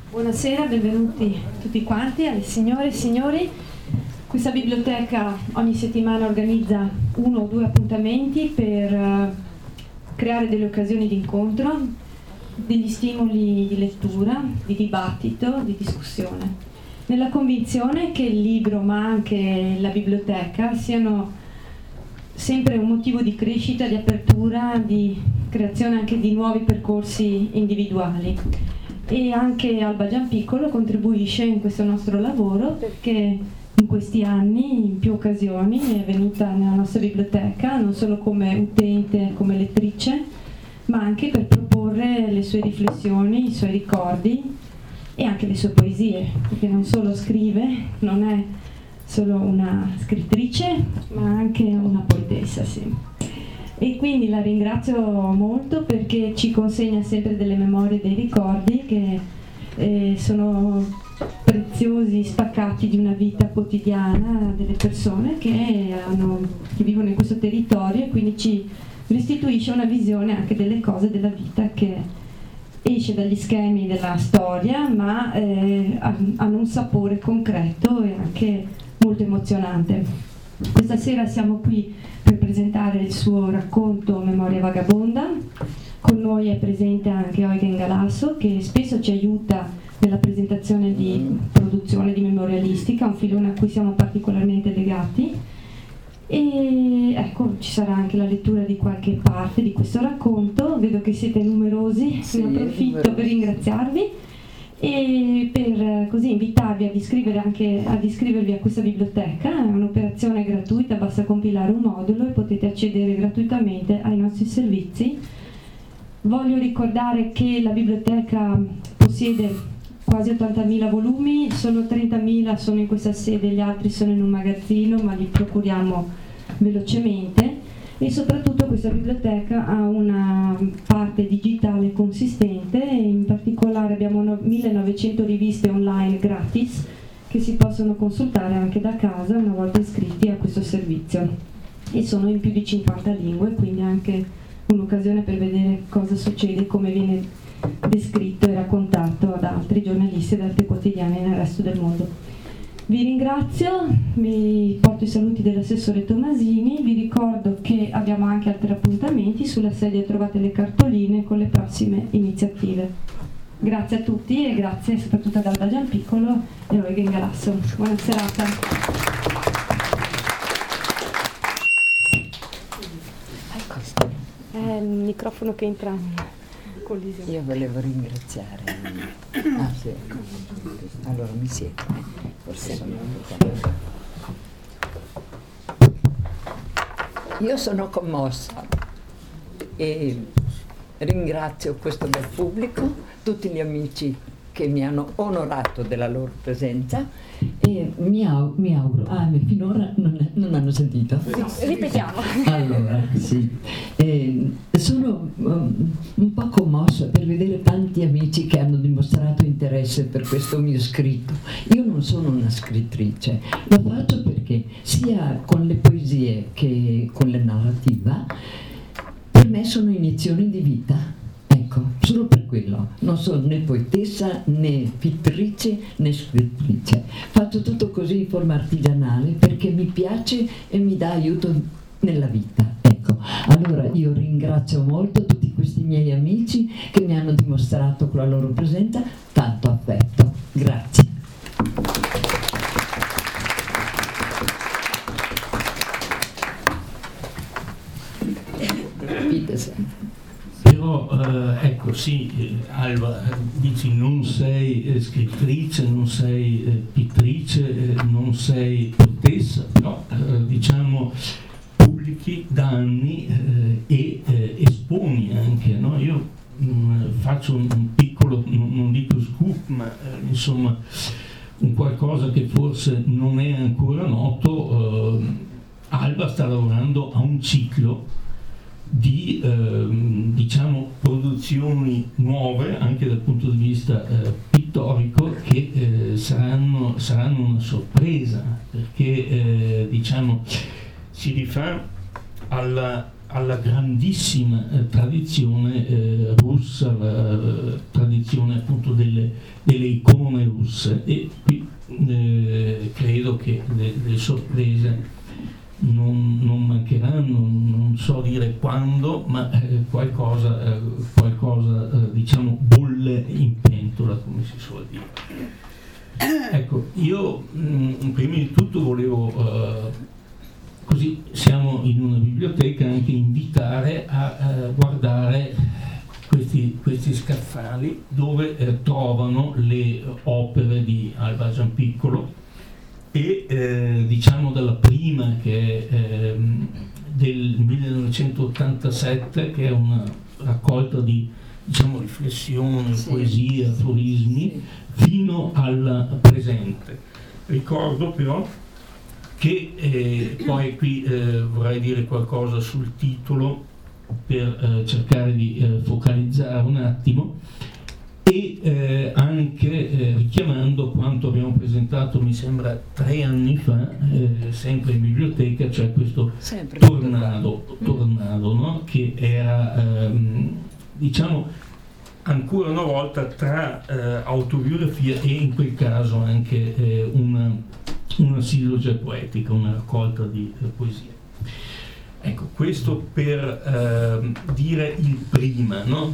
Buonasera, benvenuti tutti quanti, alle signore e signori. Questa biblioteca ogni settimana organizza 1 o 2 appuntamenti per creare delle occasioni di incontro, degli stimoli di lettura, di dibattito, di discussione, nella convinzione che il libro ma anche la biblioteca siano sempre un motivo di crescita, di apertura, di creazione anche di nuovi percorsi individuali. E anche Alba Giampiccolo contribuisce in questo nostro lavoro perché in questi anni, in più occasioni, è venuta nella nostra biblioteca non solo come utente, come lettrice, ma anche per proporre le sue riflessioni, i suoi ricordi e anche le sue poesie, perché non solo scrive, non è solo una scrittrice, ma anche una poetessa, sì. E quindi la ringrazio molto perché ci consegna sempre delle memorie, dei ricordi che sono preziosi staccati di una vita quotidiana delle persone che vivono in questo territorio, e quindi ci restituisce una visione anche delle cose della vita che esce dagli schemi della storia, ma hanno un sapore concreto e anche molto emozionante. Questa sera siamo qui per presentare il suo racconto Memoria Vagabonda. Con noi è presente anche Eugen Galasso, che spesso ci aiuta nella presentazione di produzione di memorialistica, un filone a cui siamo particolarmente legati. E ecco, ci sarà anche la lettura di qualche parte di questo racconto. Vedo che siete numerosi, sì, ne approfitto per ringraziarvi e per così invitarvi a iscrivervi a questa biblioteca. È un'operazione gratuita, basta compilare un modulo e potete accedere gratuitamente ai nostri servizi. Voglio ricordare che la biblioteca possiede quasi 80.000 volumi, solo 30.000 sono in questa sede, gli altri sono in un magazzino, ma li procuriamo velocemente. E soprattutto questa biblioteca ha una parte digitale consistente, e in particolare abbiamo 1900 riviste online gratis che si possono consultare anche da casa una volta iscritti a questo servizio, e sono in più di 50 lingue, quindi anche un'occasione per vedere cosa succede, come viene descritto e raccontato da altri giornalisti e da altri quotidiani nel resto del mondo. Vi ringrazio, vi porto i saluti dell'assessore Tomasini, vi ricordo che abbiamo anche altri appuntamenti, sulla sedia trovate le cartoline con le prossime iniziative. Grazie a tutti e grazie soprattutto ad Alba Giampiccolo e Eugen Galasso. Buona serata. È il microfono che entra in collisione. Io volevo ringraziare. Ah sì, allora mi siedo. Forse sono Io sono commossa e ringrazio questo bel pubblico, tutti gli amici che mi hanno onorato della loro presenza, e mi auguro, finora non hanno sentito. Ripetiamo. Allora, sì. Sono un po' commossa per vedere tanti amici che hanno dimostrato interesse per questo mio scritto. Io non sono una scrittrice, lo faccio perché sia con le poesie che con la narrativa per me sono iniezioni di vita. Ecco, solo per quello. Non sono né poetessa, né pittrice, né scrittrice. Faccio tutto così in forma artigianale perché mi piace e mi dà aiuto nella vita. Ecco, allora io ringrazio molto tutti questi miei amici che mi hanno dimostrato con la loro presenza tanto affetto. Grazie. Però ecco sì, Alba, dici non sei scrittrice, non sei pittrice, non sei poetessa, però diciamo pubblichi da anni e esponi anche, no? Io faccio un piccolo, non dico scoop, ma insomma un qualcosa che forse non è ancora noto. Alba sta lavorando a un ciclo di diciamo produzioni nuove anche dal punto di vista pittorico che saranno una sorpresa, perché diciamo si rifà alla grandissima tradizione russa, la tradizione appunto delle icone russe, e qui credo che le sorprese non mancheranno, non so dire quando, ma qualcosa diciamo bolle in pentola, come si suol dire. Ecco, io prima di tutto volevo, così siamo in una biblioteca, anche invitare a guardare questi scaffali dove trovano le opere di Alvar Giampiccolo, e diciamo dalla prima, che è del 1987, che è una raccolta di, diciamo, riflessioni, poesie, aforismi, fino al presente. Ricordo però che poi qui vorrei dire qualcosa sul titolo per cercare di focalizzare un attimo, e anche richiamando quanto abbiamo presentato, mi sembra 3 anni fa, sempre in biblioteca, cioè questo tornado, no? Che era diciamo ancora una volta tra autobiografia e in quel caso anche una sillogia poetica, una raccolta di poesie. Ecco, questo per dire il prima, no?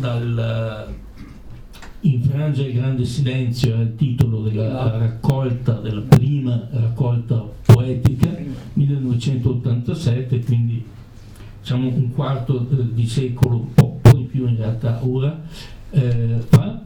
Infrangere il grande silenzio è il titolo della raccolta, della prima raccolta poetica, 1987, quindi diciamo un quarto di secolo, un po' di più in realtà ora fa,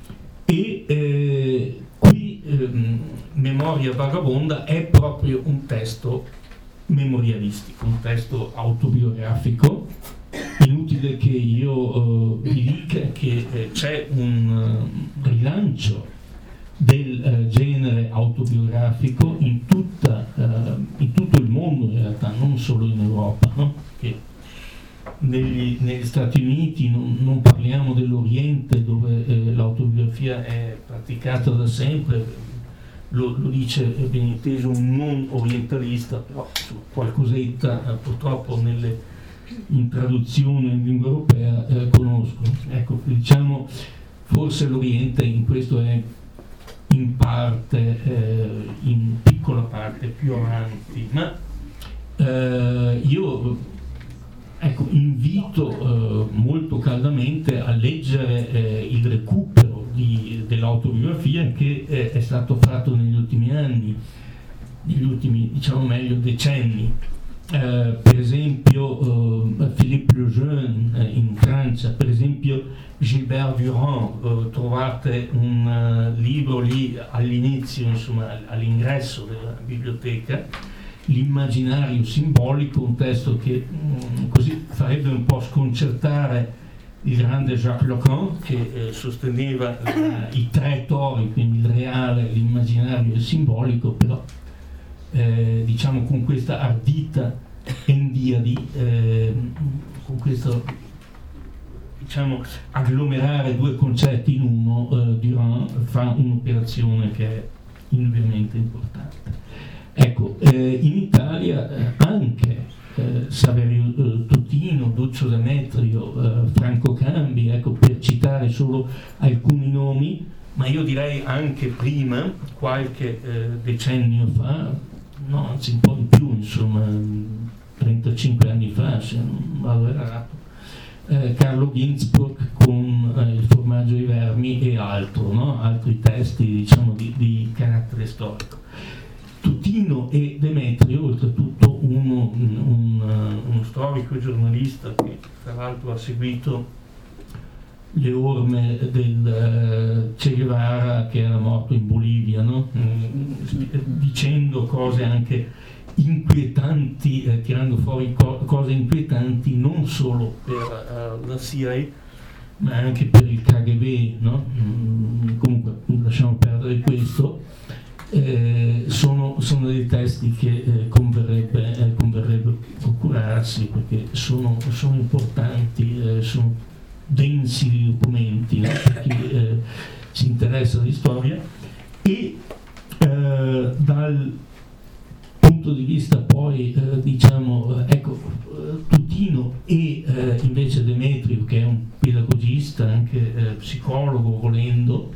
e qui Memoria vagabonda è proprio un testo memorialistico, un testo autobiografico. Inutile che io vi dica che c'è un rilancio del genere autobiografico in tutto il mondo, in realtà, non solo in Europa, no? Che negli Stati Uniti non parliamo dell'Oriente, dove l'autobiografia è praticata da sempre, lo dice ben inteso un non orientalista, però qualcosetta purtroppo in traduzione in lingua europea conosco. Ecco, diciamo, forse l'Oriente in questo è in parte, in piccola parte più avanti, ma io invito molto caldamente a leggere il recupero dell'autobiografia che è stato fatto negli ultimi anni, negli ultimi, diciamo meglio, decenni. Per esempio Philippe Lejeune in Francia, per esempio Gilbert Durand, trovate un libro lì all'inizio, insomma all'ingresso della biblioteca, L'immaginario simbolico, un testo che così farebbe un po' sconcertare il grande Jacques Lacan, che sosteneva i 3 tori, quindi il reale, l'immaginario e il simbolico, però diciamo con questa ardita endiadi, con questo, diciamo, agglomerare 2 concetti in uno, Durand fa un'operazione che è indubbiamente importante. Ecco, in Italia anche Saverio Tutino, Duccio Demetrio, Franco Cambi, ecco, per citare solo alcuni nomi, ma io direi anche prima, qualche decennio fa, no, anzi un po' di più, insomma 35 anni fa, se non vado errato, Carlo Ginzburg con Il formaggio ai vermi e altro, no? Altri testi, diciamo, di carattere storico. Tutino e Demetrio, oltretutto uno storico e giornalista che tra l'altro ha seguito le orme del Che Guevara, che era morto in Bolivia, no? Dicendo cose anche inquietanti, tirando fuori cose inquietanti non solo per la CIA ma anche per il KGB, no? Comunque lasciamo perdere questo. Sono dei testi che converrebbe procurarsi, perché sono importanti, sono densi di documenti, no? Per chi si interessa di storia, e dal punto di vista poi diciamo, ecco, e invece Demetrio, che è un pedagogista, anche psicologo volendo,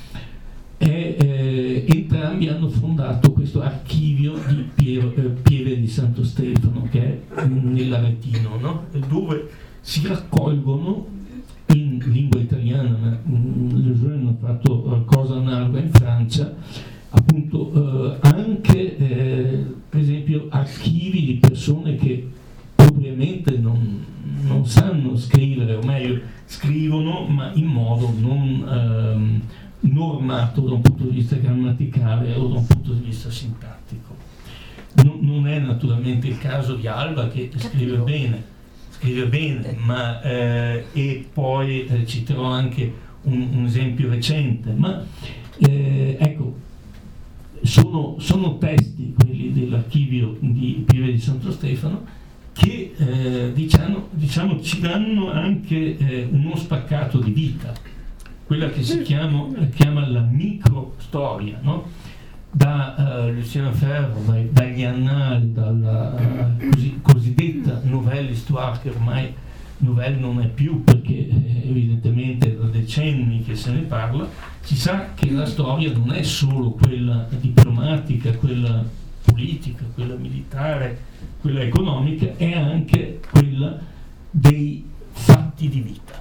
entrambi hanno fondato questo archivio di Pieve di Santo Stefano, che è nell'Aretino, no? Dove si raccolgono in lingua italiana, ma Le Jeune ha fatto cosa analoga in Francia, appunto anche per esempio archivi di persone che propriamente non sanno scrivere, o meglio scrivono ma in modo non normato da un punto di vista grammaticale o da un punto di vista sintattico. Non è naturalmente il caso di Alba, che scrive bene, ma e poi citerò anche un esempio recente, ma ecco, sono testi, quelli dell'archivio di Pieve di Santo Stefano, che diciamo ci danno anche uno spaccato di vita, quella che si chiama la microstoria, no? Da Lucien Lefebvre, dagli annali, dalla cosiddetta nouvelle histoire, che ormai novelle non è più, perché evidentemente da decenni che se ne parla, si sa che la storia non è solo quella diplomatica, quella politica, quella militare, quella economica, è anche quella dei fatti di vita.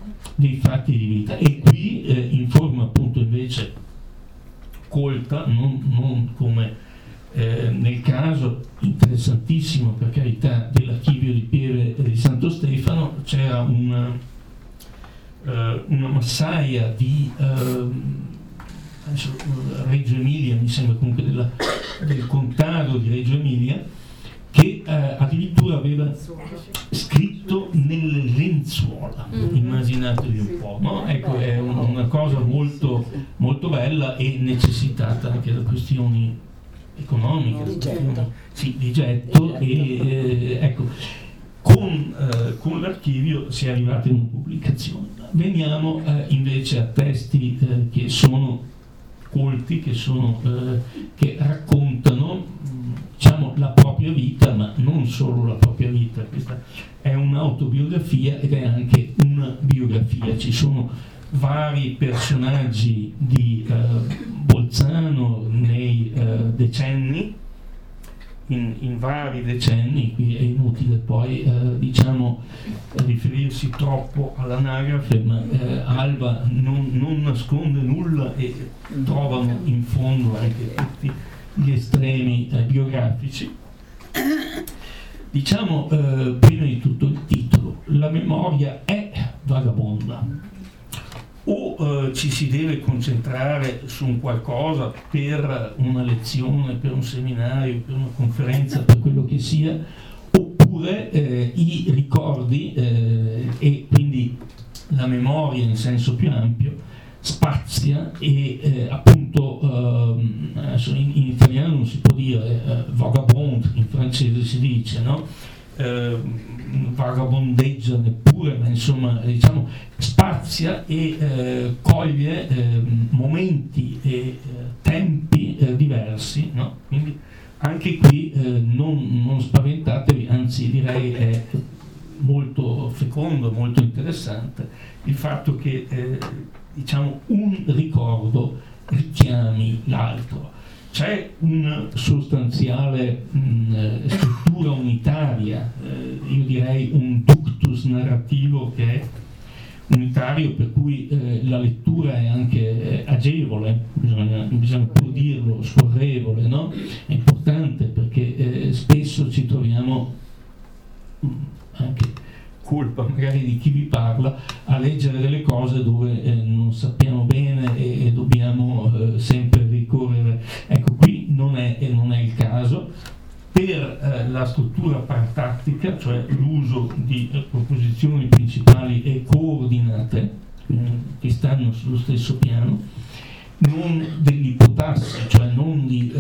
E qui in forma appunto invece colta, non come nel caso interessantissimo, per carità, dell'archivio di Pieve di Santo Stefano, c'era una massaia di Reggio Emilia, mi sembra, comunque del contado di Reggio Emilia, che addirittura aveva scritto nelle lenzuola, immaginatevi un po', no? Ecco, è una cosa molto, molto bella e necessitata anche da questioni economiche, di getto, e ecco, con l'archivio si è arrivati a una pubblicazione. Veniamo invece a testi che sono colti, che raccontano, diciamo, la propria vita, ma non solo la propria vita. Questa è un'autobiografia ed è anche una biografia. Ci sono vari personaggi di Bolzano nei decenni, in vari decenni. Qui è inutile poi diciamo riferirsi troppo all'anagrafe, ma Alba non nasconde nulla e trovano in fondo anche tutti gli estremi biografici. Diciamo prima di tutto il titolo: la memoria è vagabonda. O ci si deve concentrare su un qualcosa per una lezione, per un seminario, per una conferenza, per quello che sia, oppure i ricordi e quindi la memoria in senso più ampio spazia e appunto in italiano non si può dire vagabond, in francese si dice, no? Vagabondeggia neppure, ma insomma diciamo spazia e coglie momenti e tempi diversi, no? Quindi anche qui non spaventatevi, anzi direi è molto fecondo, molto interessante il fatto che diciamo un ricordo richiami l'altro. C'è una sostanziale struttura unitaria, io direi un ductus narrativo che è unitario, per cui la lettura è anche agevole, bisogna pur dirlo, scorrevole, no? È importante perché spesso ci troviamo, anche colpa magari di chi vi parla, a leggere delle cose dove non sappiamo bene e dobbiamo sempre ricorrere. Ecco, qui non è il caso. Per la struttura partattica, cioè l'uso di proposizioni principali e coordinate che stanno sullo stesso piano, non dell'ipotassi, cioè non di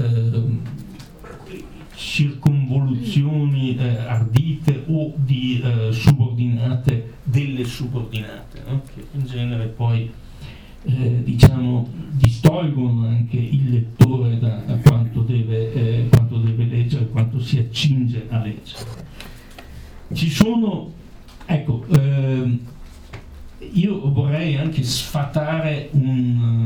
circonvoluzioni ardite o di subordinate delle subordinate, no? Che in genere poi diciamo distolgono anche il lettore da quanto deve leggere, quanto si accinge a leggere. Ci sono anche sfatare un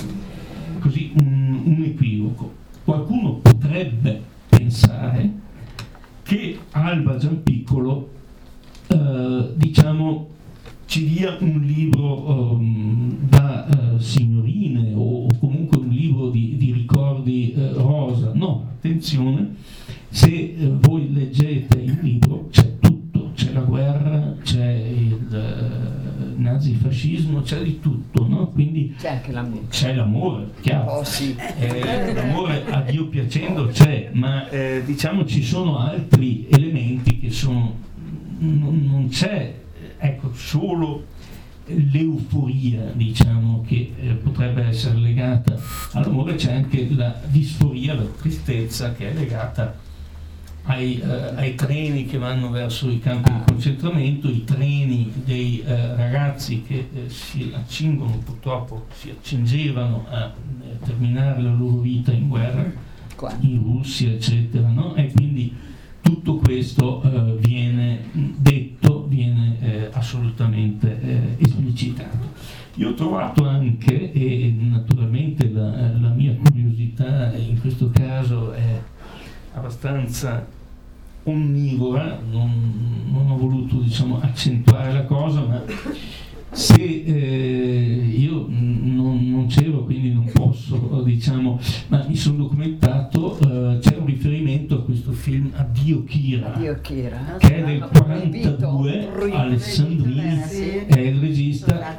equivoco. Qualcuno potrebbe pensare che Alba Giampiccolo diciamo ci dia un libro da signorine o comunque un libro di ricordi rosa. No, attenzione, se voi leggete il libro c'è tutto, c'è la guerra, c'è il nazifascismo, c'è di tutto, no? Quindi c'è anche l'amore. C'è l'amore, chiaro. Oh, sì. L'amore a Dio piacendo c'è, ma diciamo ci sono altri elementi che sono, non c'è, ecco, solo l'euforia, diciamo, che potrebbe essere legata all'amore, c'è anche la disforia, la tristezza che è legata ai treni che vanno verso i campi di concentramento, i treni dei ragazzi che si accingevano a terminare la loro vita in guerra, in Russia, eccetera, no? E quindi tutto questo viene detto, viene assolutamente esplicitato. Io ho trovato anche, e naturalmente la mia curiosità in questo caso è abbastanza onnivora, non ho voluto, diciamo, accentuare la cosa, ma se io non c'ero, quindi non posso, diciamo, ma mi sono documentato, c'è un riferimento a questo film Addio Kira, che è del 42, Alessandrini è il regista,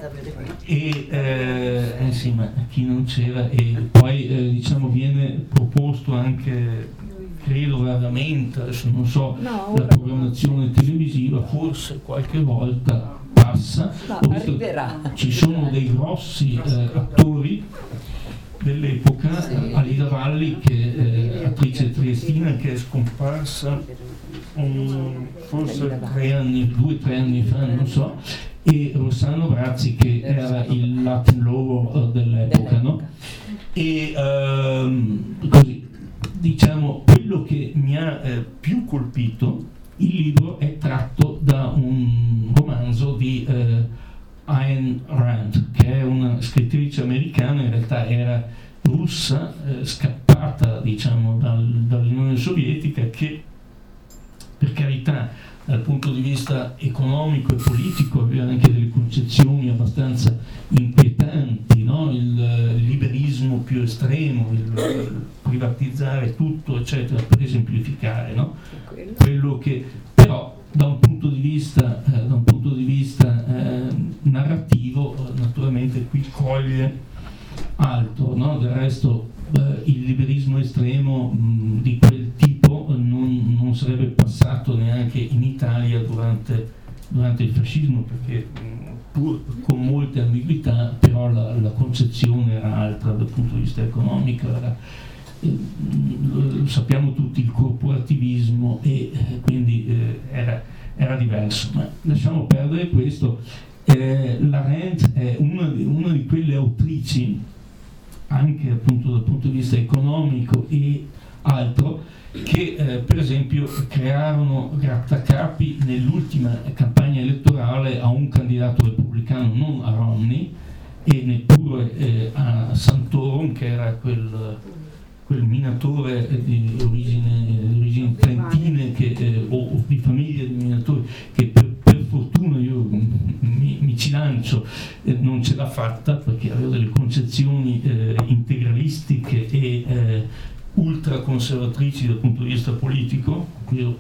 e sì, ma chi non c'era, e poi diciamo viene proposto anche, credo raramente, adesso non so, la programmazione televisiva, forse qualche volta passa, ci sono dei grossi attori dell'epoca, Alida Valli, che è attrice triestina, che è scomparsa forse 2 o 3 anni fa, non so, e Rossano Brazzi, che era il Latin Lover dell'epoca, no? E così, diciamo, quello che mi ha più colpito, il libro è tratto da un romanzo di Ayn Rand, che è una scrittrice americana, in realtà era russa, scappata, diciamo, dall'Unione Sovietica, che per carità dal punto di vista economico e politico aveva anche delle concezioni abbastanza inquietanti, no? Il liberismo più estremo, il privatizzare tutto, eccetera, per esemplificare, no? Quello che però da un punto di vista narrativo, naturalmente qui coglie altro, no? Del resto il liberismo estremo di quel tipo non sarebbe passato neanche in Italia durante il fascismo, perché pur con molte ambiguità, però la concezione era altra dal punto di vista economico, lo sappiamo tutti, il corporativismo, e quindi era diverso. Ma lasciamo perdere questo. La Rand è una di quelle autrici, anche appunto dal punto di vista economico e altro, che per esempio crearono grattacapi nell'ultima campagna elettorale a un candidato repubblicano, non a Romney, e neppure a Santorum, che era quel minatore di origini trentine, o di famiglia di minatori, che per fortuna io mi ci lancio, non ce l'ha fatta, perché aveva delle concezioni integralistiche e ultraconservatrici dal punto di vista politico. Io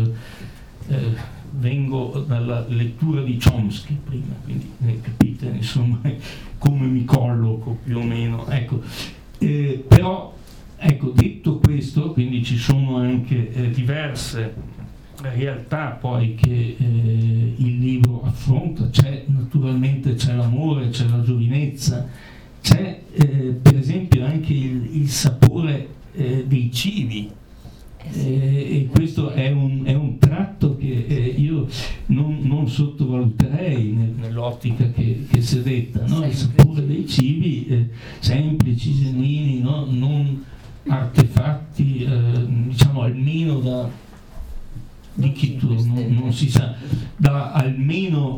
vengo dalla lettura di Chomsky prima, quindi capite insomma come mi colloco più o meno, ecco. Però ecco, detto questo, quindi ci sono anche diverse realtà poi che il libro affronta. Naturalmente c'è l'amore, c'è la giovinezza, c'è per esempio anche il sapore dei cibi, e questo è un tratto che io non sottovaluterei nell'ottica che si è detta, no? Il sapore dei cibi semplici, genuini, no? Non artefatti, diciamo, almeno di chi non si sa. Da almeno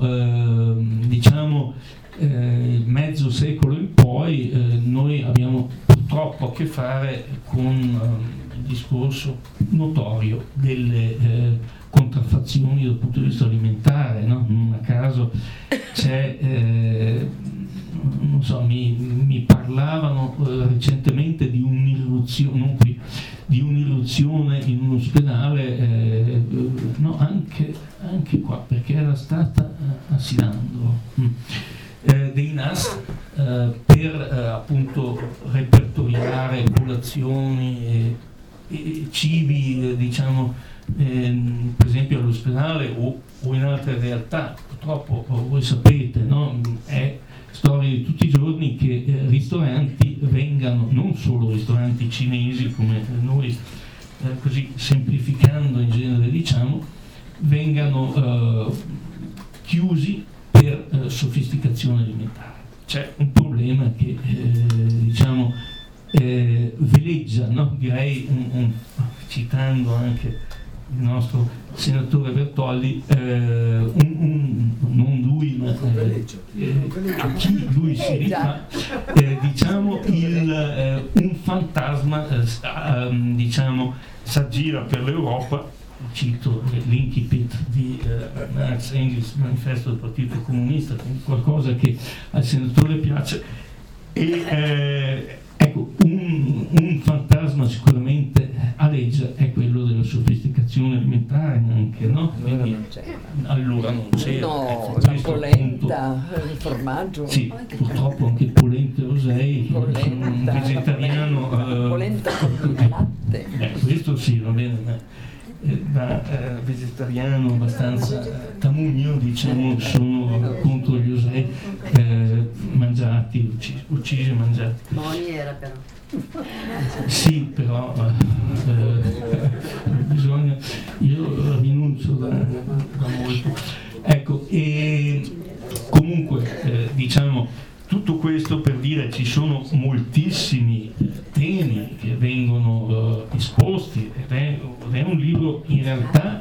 mezzo secolo in poi noi abbiamo purtroppo a che fare con il discorso notorio delle contraffazioni dal punto di vista alimentare, no? Non a caso c'è non so, mi parlavano recentemente di un'irruzione, non qui, di un'irruzione in un ospedale, no, anche qua, perché era stata a Silandro, dei NAS per appunto repertoriare colazioni e cibi, per esempio all'ospedale o in altre realtà. Purtroppo voi sapete, no? È storia di tutti i giorni che ristoranti vengano, non solo ristoranti cinesi come noi così semplificando in genere vengano chiusi per sofisticazione alimentare. C'è un problema che veleggia, no? Direi citando anche il nostro senatore Bertolli, non lui ma a chi lui si rifà, un fantasma s'aggira per l'Europa. Cito l'incipit di Marx Engels, Manifesto del Partito Comunista, qualcosa che al senatore piace, e ecco, un fantasma sicuramente aleggia è quello della sofisticazione alimentare anche, no? Allora non c'era. No, la polenta, il formaggio. Sì, purtroppo anche polenta e rosei, un vegetariano. Polenta con il latte. Questo sì, va bene. Da vegetariano abbastanza tamugno, sono contro gli usei mangiati, uccisi e mangiati. Moni era però. Sì, però bisogna, io rinuncio da molto. Ecco, e comunque tutto questo per dire ci sono moltissimi temi che vengono esposti ed è un libro in realtà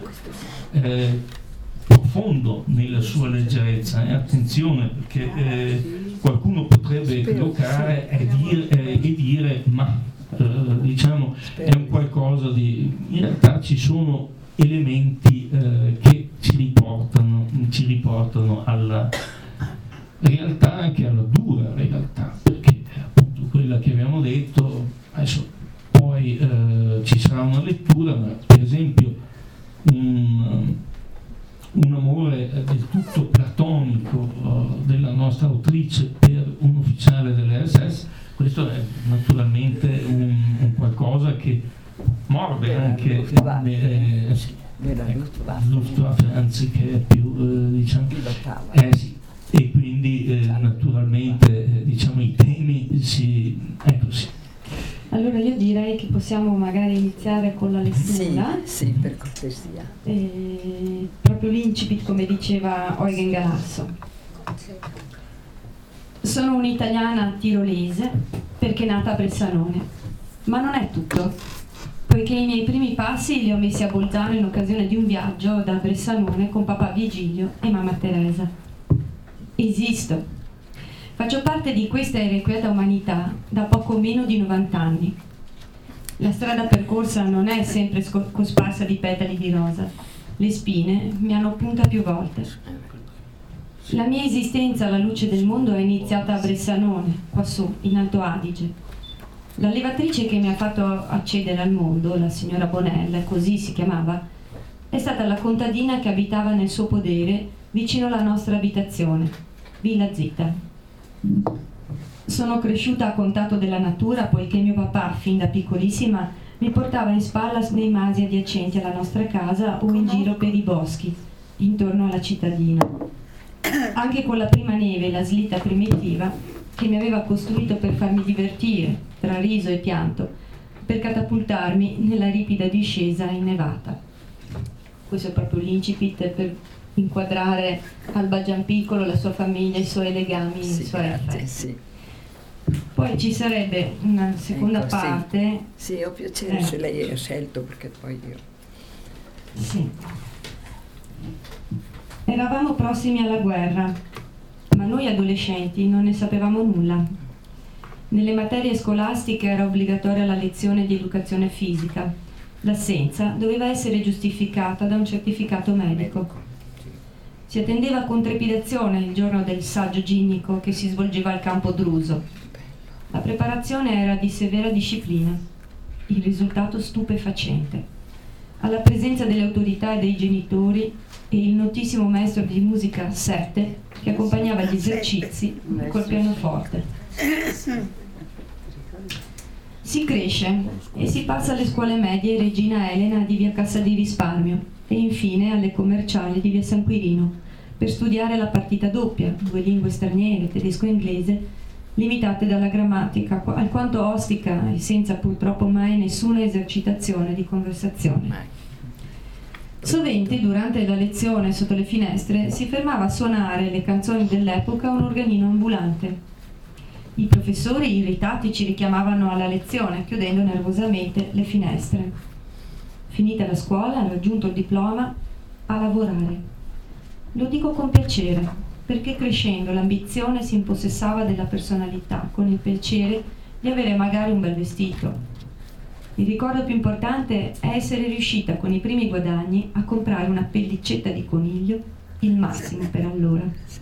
profondo nella sua leggerezza, attenzione, perché qualcuno potrebbe equivocare e dire ma è un qualcosa di, in realtà ci sono elementi che ci riportano alla realtà, anche alla dura realtà, perché appunto quella che abbiamo detto, adesso poi ci sarà una lettura, ma per esempio un amore del tutto platonico della nostra autrice per un ufficiale dell'SS, questo è naturalmente un qualcosa che morde anche nella Luftwaffe, anzi che è più sì. E quindi naturalmente i temi ecco sì. Allora io direi che possiamo magari iniziare con la lettura. Sì, per cortesia. Proprio l'incipit, come diceva Eugen Galasso. Sono un'italiana tirolese perché nata a Bressanone, ma non è tutto, poiché i miei primi passi li ho messi a Bolzano in occasione di un viaggio da Bressanone con papà Vigilio e mamma Teresa. Esisto. Faccio parte di questa irrequieta umanità da poco meno di 90 anni. La strada percorsa non è sempre cosparsa di petali di rosa. Le spine mi hanno punta più volte. La mia esistenza alla luce del mondo è iniziata a Bressanone, quassù, in Alto Adige. L'allevatrice che mi ha fatto accedere al mondo, la signora Bonella, così si chiamava, è stata la contadina che abitava nel suo podere vicino alla nostra abitazione, Villa Zita. Sono cresciuta a contatto della natura, poiché mio papà, fin da piccolissima, mi portava in spalla nei masi adiacenti alla nostra casa o in giro per i boschi, intorno alla cittadina. Anche con la prima neve, la slitta primitiva, che mi aveva costruito per farmi divertire, tra riso e pianto, per catapultarmi nella ripida discesa innevata. Questo è proprio l'incipit per inquadrare Alba Giampiccolo, la sua famiglia, i suoi legami, i suoi affetti. Sì. Poi ci sarebbe una seconda parte. Sì, ho piacere se lei ha scelto, perché poi io Sì. Eravamo prossimi alla guerra, ma noi adolescenti non ne sapevamo nulla. Nelle materie scolastiche era obbligatoria la lezione di educazione fisica. L'assenza doveva essere giustificata da un certificato medico. Si attendeva con trepidazione il giorno del saggio ginnico che si svolgeva al campo Druso. La preparazione era di severa disciplina, il risultato stupefacente. Alla presenza delle autorità e dei genitori e il notissimo maestro di musica Sette che accompagnava gli esercizi col pianoforte. Si cresce e si passa alle scuole medie Regina Elena di via Cassa di Risparmio e infine alle commerciali di via San Quirino per studiare la partita doppia, 2 lingue straniere, tedesco e inglese, limitate dalla grammatica alquanto ostica e senza purtroppo mai nessuna esercitazione di conversazione. Sovente durante la lezione sotto le finestre si fermava a suonare le canzoni dell'epoca un organino ambulante. I professori irritati ci richiamavano alla lezione chiudendo nervosamente le finestre. Finita la scuola, raggiunto il diploma, a lavorare. Lo dico con piacere, perché crescendo l'ambizione si impossessava della personalità, con il piacere di avere magari un bel vestito. Il ricordo più importante è essere riuscita con i primi guadagni a comprare una pellicetta di coniglio, il massimo per allora.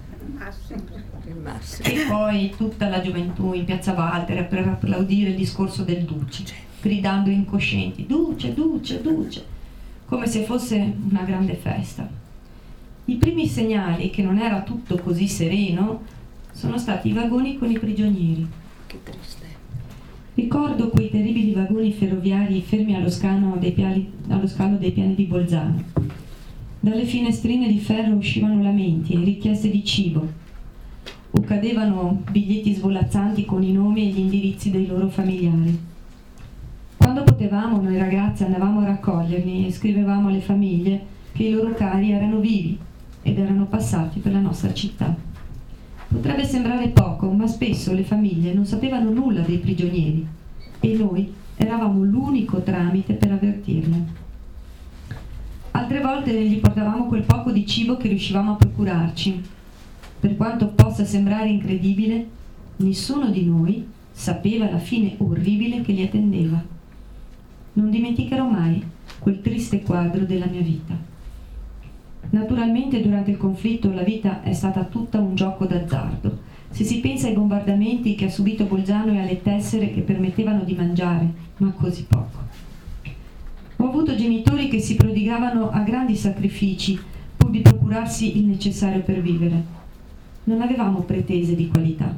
E poi tutta la gioventù in piazza Walter per applaudire il discorso del Duce, gridando incoscienti Duce, Duce, Duce, come se fosse una grande festa. I primi segnali che non era tutto così sereno sono stati i vagoni con i prigionieri. Che triste. Ricordo quei terribili vagoni ferroviari fermi allo scalo dei piani di Bolzano. Dalle finestrine di ferro uscivano lamenti e richieste di cibo, o cadevano biglietti svolazzanti con i nomi e gli indirizzi dei loro familiari. Quando potevamo, noi ragazzi andavamo a raccoglierli e scrivevamo alle famiglie che i loro cari erano vivi ed erano passati per la nostra città. Potrebbe sembrare poco, ma spesso le famiglie non sapevano nulla dei prigionieri e noi eravamo l'unico tramite per avvertirle. Altre volte gli portavamo quel poco di cibo che riuscivamo a procurarci. Per quanto possa sembrare incredibile, nessuno di noi sapeva la fine orribile che li attendeva. Non dimenticherò mai quel triste quadro della mia vita. Naturalmente durante il conflitto la vita è stata tutta un gioco d'azzardo. Se si pensa ai bombardamenti che ha subito Bolzano e alle tessere che permettevano di mangiare, ma così poco. Ho avuto genitori che si prodigavano a grandi sacrifici pur di procurarsi il necessario per vivere. Non avevamo pretese di qualità.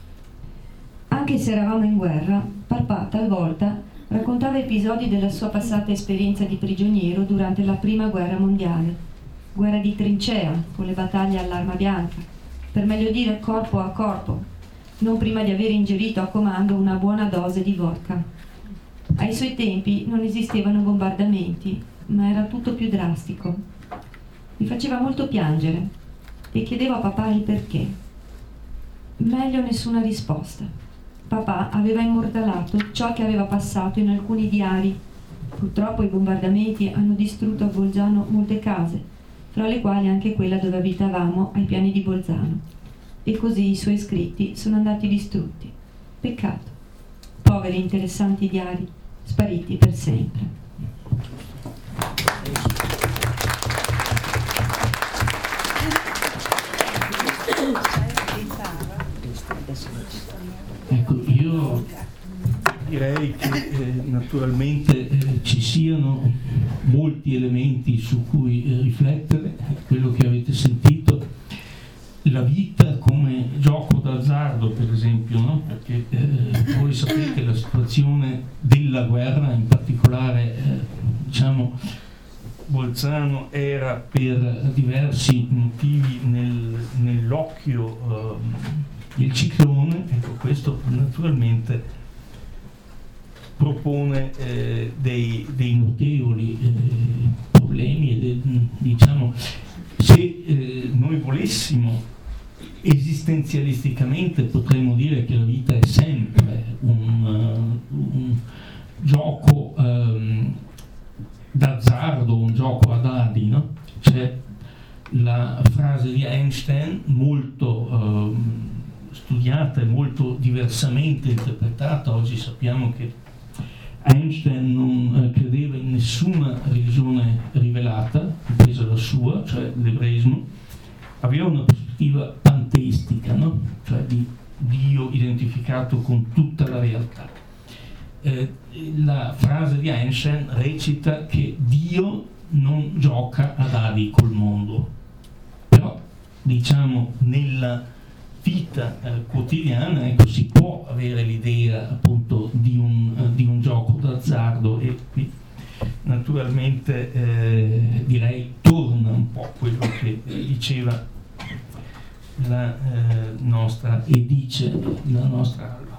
Anche se eravamo in guerra, papà talvolta raccontava episodi della sua passata esperienza di prigioniero durante la prima guerra mondiale. Guerra di trincea, con le battaglie all'arma bianca, per meglio dire corpo a corpo, non prima di aver ingerito a comando una buona dose di vodka. Ai suoi tempi non esistevano bombardamenti, ma era tutto più drastico. Mi faceva molto piangere e chiedevo a papà il perché. Meglio nessuna risposta. Papà aveva immortalato ciò che aveva passato in alcuni diari. Purtroppo i bombardamenti hanno distrutto a Bolzano molte case, fra le quali anche quella dove abitavamo ai piani di Bolzano. E così i suoi scritti sono andati distrutti. Peccato. Poveri interessanti diari, spariti per sempre. Ecco, io direi che naturalmente ci siano molti elementi su cui riflettere, quello che avete sentito, la vita come gioco d'azzardo per esempio, no? Perché voi sapete la situazione della guerra, in particolare diciamo Bolzano era per diversi motivi nell'occhio del ciclone, ecco, questo naturalmente propone dei notevoli problemi e diciamo se noi volessimo esistenzialisticamente potremmo dire che la vita è sempre un gioco d'azzardo, un gioco ad Einstein, molto studiata e molto diversamente interpretata. Oggi sappiamo che Einstein non credeva in nessuna religione rivelata, compresa la sua, cioè l'ebraismo. Aveva una prospettiva panteistica, no? Cioè di Dio identificato con tutta la realtà. La frase di Einstein recita che Dio non gioca a dadi col mondo, però diciamo nella vita quotidiana, ecco, si può avere l'idea appunto di un gioco d'azzardo, e qui naturalmente direi torna un po' quello che diceva la nostra Edice, la nostra Alba.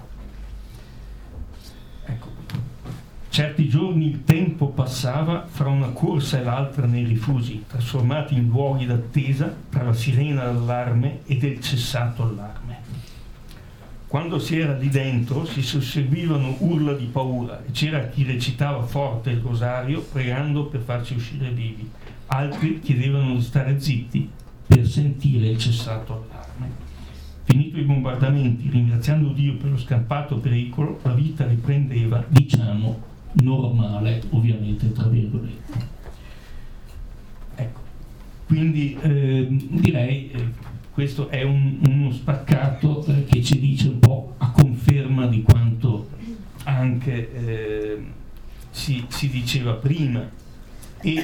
Ecco, certi giorni il tempo passava fra una corsa e l'altra nei rifugi, trasformati in luoghi d'attesa tra la sirena d'allarme e del cessato allarme. Quando si era lì dentro si susseguivano urla di paura e c'era chi recitava forte il rosario pregando per farci uscire vivi, altri chiedevano di stare zitti per sentire il cessato allarme. Finito i bombardamenti, ringraziando Dio per lo scampato pericolo, la vita riprendeva, diciamo, normale, ovviamente tra virgolette. Ecco, quindi direi questo è uno spaccato che ci dice un po' a conferma di quanto anche si diceva prima. E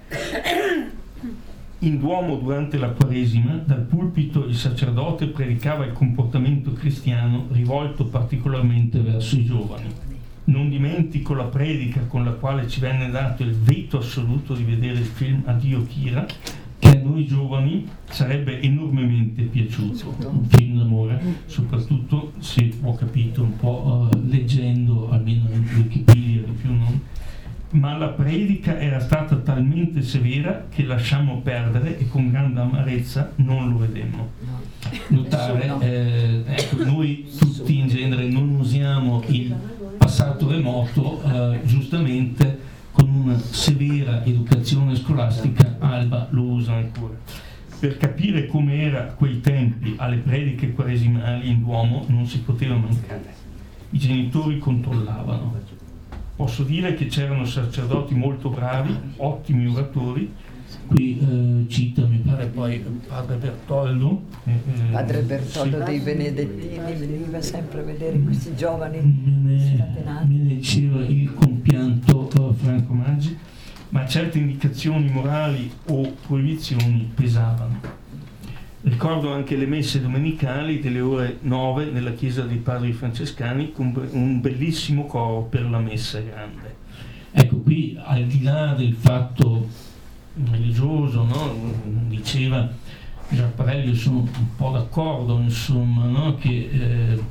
in Duomo durante la Quaresima, dal pulpito il sacerdote predicava il comportamento cristiano rivolto particolarmente verso i giovani. Non dimentico la predica con la quale ci venne dato il veto assoluto di vedere il film Addio Kira, che a noi giovani sarebbe enormemente piaciuto, un film d'amore, soprattutto se ho capito un po' leggendo almeno in Wikipedia, di più non. Ma la predica era stata talmente severa che lasciammo perdere e con grande amarezza non lo vedemmo. Notare, ecco, noi tutti in genere non usiamo il passato remoto, giustamente con una severa educazione scolastica Alba lo usa ancora. Per capire come era a quei tempi alle prediche quaresimali in Duomo non si poteva mancare. I genitori controllavano. Posso dire che c'erano sacerdoti molto bravi, ottimi oratori. Qui cita, mi pare, poi padre Bertoldo. Padre Bertoldo dei Benedettini veniva sempre a vedere questi giovani scatenati. Me ne diceva il compianto Franco Maggi, ma certe indicazioni morali o proibizioni pesavano. Ricordo anche le messe domenicali delle ore 9 nella chiesa dei padri francescani con un bellissimo coro per la messa grande. Ecco, qui al di là del fatto religioso, no? Diceva Giapparelli, sono un po' d'accordo, insomma, no? Che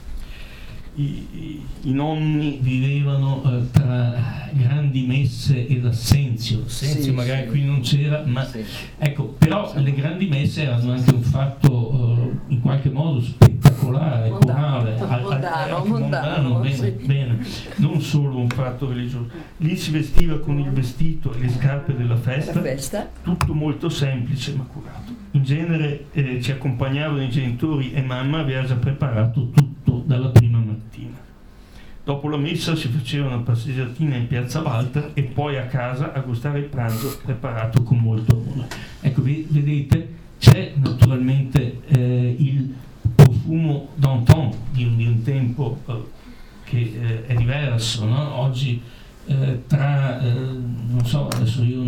i nonni vivevano tra grandi messe ed assenzio. Magari qui non c'era, ma ecco, però le grandi messe erano anche un fatto in qualche modo spettacolare, corale, mondano, bene, non solo un fatto religioso. Lì si vestiva con il vestito e le scarpe della festa, tutto molto semplice ma curato. In genere ci accompagnavano i genitori e mamma aveva già preparato tutto dalla prima mattina. Dopo la messa si faceva una passeggiatina in piazza Walter e poi a casa a gustare il pranzo preparato con molto amore. Ecco, vedete, c'è naturalmente il profumo d'antan di un tempo che è diverso, no? Oggi non so, adesso io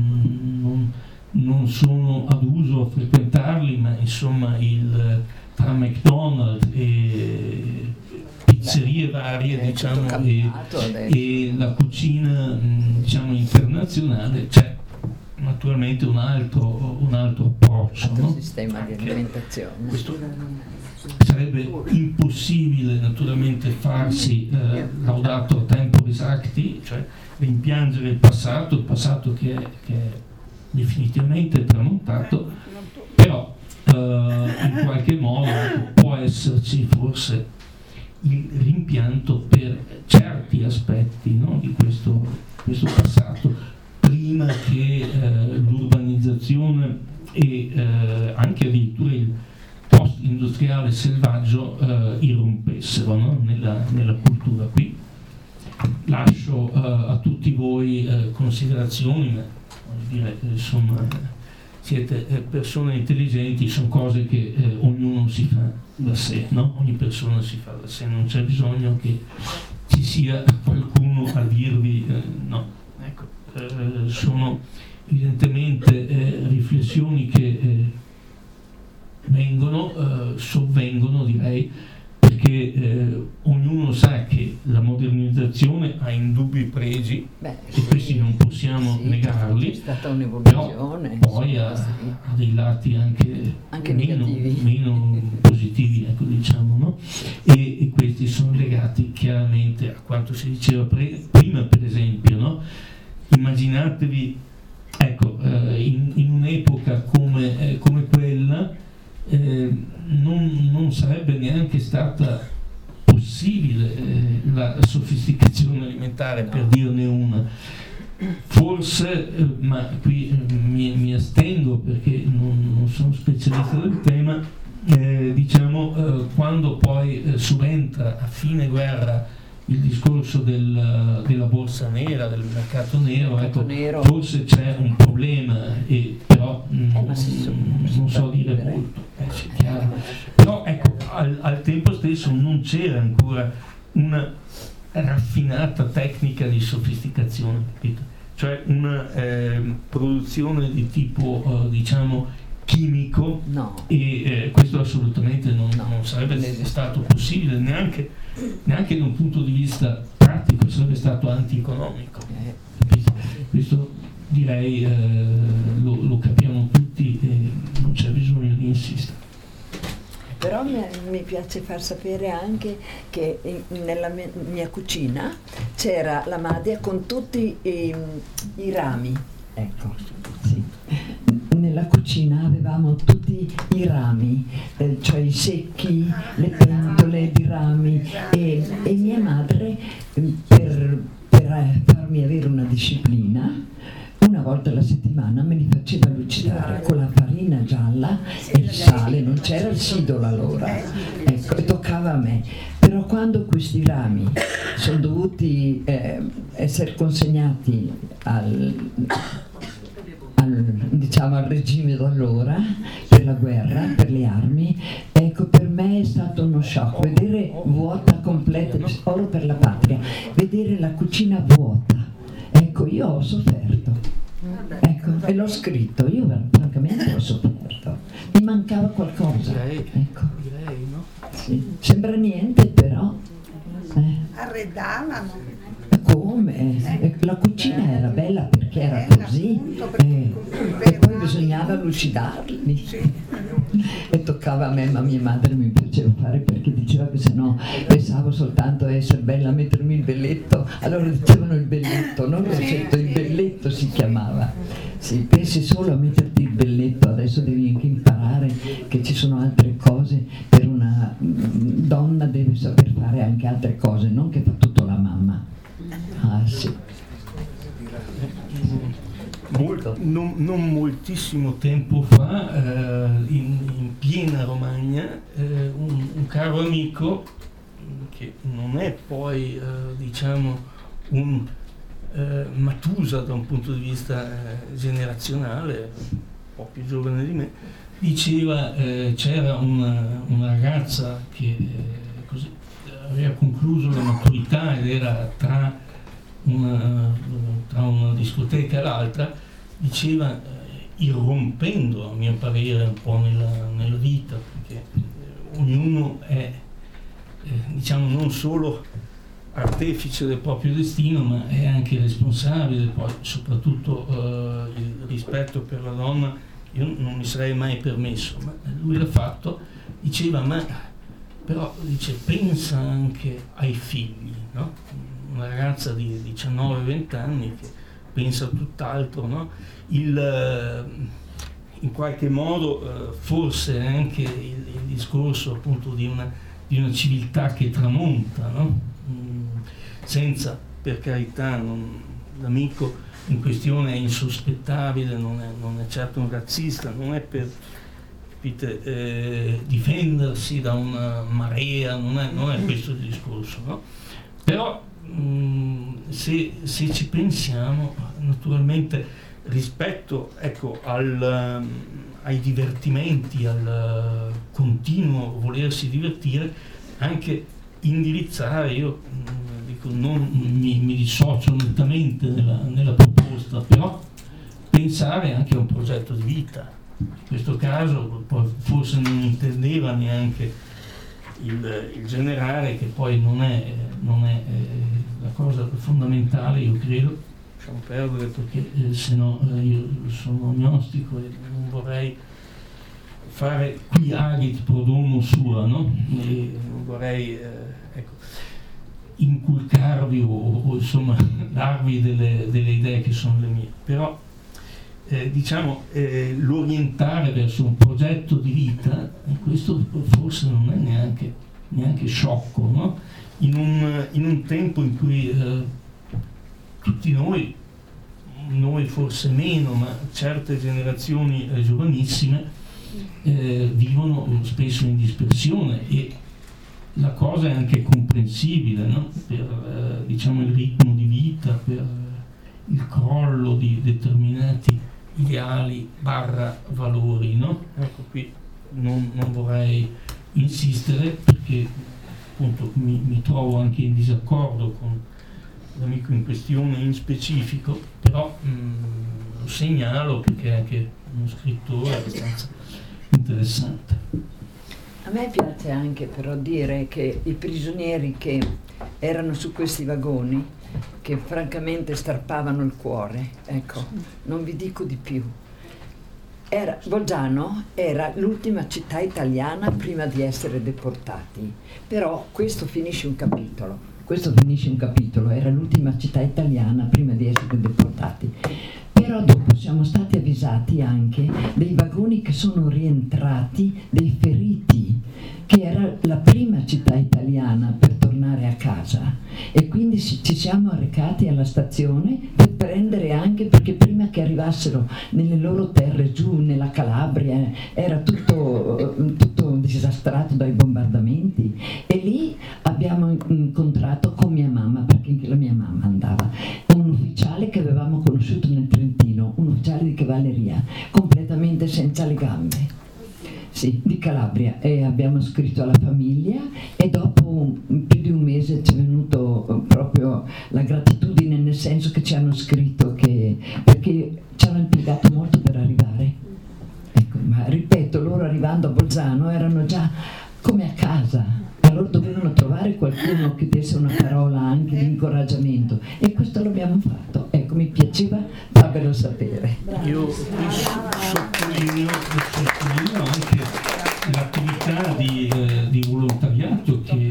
non sono ad uso a frequentarli, ma insomma tra McDonald's e pizzerie varie, diciamo, e la cucina, diciamo, internazionale, c'è naturalmente un altro approccio, no? Sistema di alimentazione. Questo sarebbe impossibile naturalmente farsi laudato temporis acti, cioè rimpiangere il passato che è definitivamente tramontato, però in qualche modo può esserci forse il rimpianto per certi aspetti, no, di questo passato, prima che l'urbanizzazione e anche lascio a tutti voi considerazioni, ma voglio dire, insomma, siete persone intelligenti, sono cose che ognuno si fa da sé, no? Ogni persona si fa da sé, non c'è bisogno che ci sia qualcuno a dirvi no. Ecco, sono evidentemente riflessioni che sovvengono, direi, perché ognuno sa che la modernizzazione ha indubbi pregi, e questi non possiamo negarli, è stata un'evoluzione, però poi ha dei lati anche meno positivi, ecco, diciamo, no? E questi sono legati chiaramente a quanto si diceva prima, per esempio, no? Immaginatevi, ecco, in un'epoca come quella non sarebbe neanche stata possibile la sofisticazione alimentare, per dirne una. Forse, ma qui mi astengo perché non sono specialista del tema, diciamo, quando poi subentra a fine guerra il discorso della borsa nera, del mercato nero, ecco, forse c'è un problema, però non so dire molto, chiaro. Però ecco, al tempo stesso non c'era ancora una raffinata tecnica di sofisticazione, capito? Cioè una produzione di tipo diciamo chimico, no. E questo assolutamente non sarebbe stato possibile neanche da un punto di vista pratico, sarebbe stato antieconomico. Questo direi lo capiamo tutti e non c'è bisogno di insistere. Però mi piace far sapere anche che nella mia cucina c'era la madia con tutti i rami. Ecco, sì. Nella cucina avevamo tutti i rami, cioè i secchi, le pentole di rami, e mia madre, per farmi avere una disciplina, una volta alla settimana me li faceva lucidare con la farina gialla e il sale, non c'era il sidolo allora, ecco, e toccava a me. Però quando questi rami sono dovuti essere consegnati diciamo al regime d'allora, per la guerra, per le armi, ecco, per me è stato uno shock vedere vuota completa, oro per la patria, vedere la cucina vuota. Ecco, io ho sofferto, ecco, e l'ho scritto, io francamente ho sofferto, mi mancava qualcosa, ecco. Sì. Sembra niente, però arredavano. Come? La cucina era bella perché era così, e poi bisognava lucidarli, e toccava a me, ma mia madre mi piaceva fare perché diceva che sennò pensavo soltanto a essere bella, a mettermi il belletto, allora dicevano il belletto, non l'oggetto, il belletto si chiamava. Sì, pensi solo a metterti il belletto, adesso devi anche imparare che ci sono altre cose, per una donna deve saper fare anche altre cose, non che fa tutto la mamma. Ah, sì. Non moltissimo tempo fa, in piena Romagna, un caro amico, che non è poi diciamo un Matusa da un punto di vista generazionale, un po' più giovane di me, diceva c'era una ragazza che così aveva concluso la maturità ed era tra una discoteca e l'altra, diceva, irrompendo a mio parere un po' nella vita, perché ognuno è diciamo non solo artefice del proprio destino, ma è anche responsabile. Poi soprattutto il rispetto per la donna io non mi sarei mai permesso, ma lui l'ha fatto. Diceva, ma però dice, pensa anche ai figli, no? Una ragazza di 19-20 anni che pensa a tutt'altro, no? In qualche modo forse anche il discorso appunto di una civiltà che tramonta, no? Senza, per carità, l'amico in questione è insospettabile, non è certo un razzista, non è per difendersi da una marea, non è questo il discorso, no? Però se ci pensiamo, naturalmente rispetto, ecco, ai divertimenti, al continuo volersi divertire, anche indirizzare, io dico, non mi dissocio nettamente nella proposta, però pensare anche a un progetto di vita. In questo caso poi forse non intendeva neanche il generare, che poi non è la cosa fondamentale, io credo. Lasciamo perdere, perché se no io sono agnostico e non vorrei fare qui agit pro domo sua, no? E non vorrei inculcarvi o insomma darvi delle idee che sono le mie, però l'orientare verso un progetto di vita, questo forse non è neanche sciocco, no? In un tempo in cui tutti noi forse meno, ma certe generazioni giovanissime vivono spesso in dispersione, e la cosa è anche comprensibile, no? Per il ritmo di vita, per il crollo di determinati ideali / valori, no? Ecco, qui non vorrei insistere, perché appunto mi trovo anche in disaccordo con l'amico in questione in specifico, però lo segnalo perché è anche uno scrittore abbastanza interessante. A me piace anche però dire che i prigionieri che erano su questi vagoni, che francamente strappavano il cuore, ecco, non vi dico di più. Bolzano era l'ultima città italiana prima di essere deportati, però questo finisce un capitolo, era l'ultima città italiana prima di essere deportati. Però dopo siamo stati avvisati anche dei vagoni che sono rientrati, dei feriti, che era la prima città italiana per tornare a casa, e quindi ci siamo recati alla stazione per prendere anche, perché prima che arrivassero nelle loro terre giù nella Calabria era tutto disastrato dai bombardamenti, e lì abbiamo incontrato con mia mamma, perché anche la mia mamma andava, un ufficiale che avevamo conosciuto nel Trentino, un ufficiale di cavalleria completamente senza le gambe, sì, di Calabria, e abbiamo scritto alla famiglia, e dopo più di un mese ci è venuto proprio la gratitudine, nel senso che ci hanno scritto perché ci hanno impiegato molto per arrivare, ecco, ma ripeto, loro arrivando a Bolzano erano già come a casa, allora dovevano trovare qualcuno che desse una parola anche di incoraggiamento, e questo l'abbiamo fatto. Ecco, mi piaceva farvelo sapere. Io sottolineo anche l'attività di volontariato che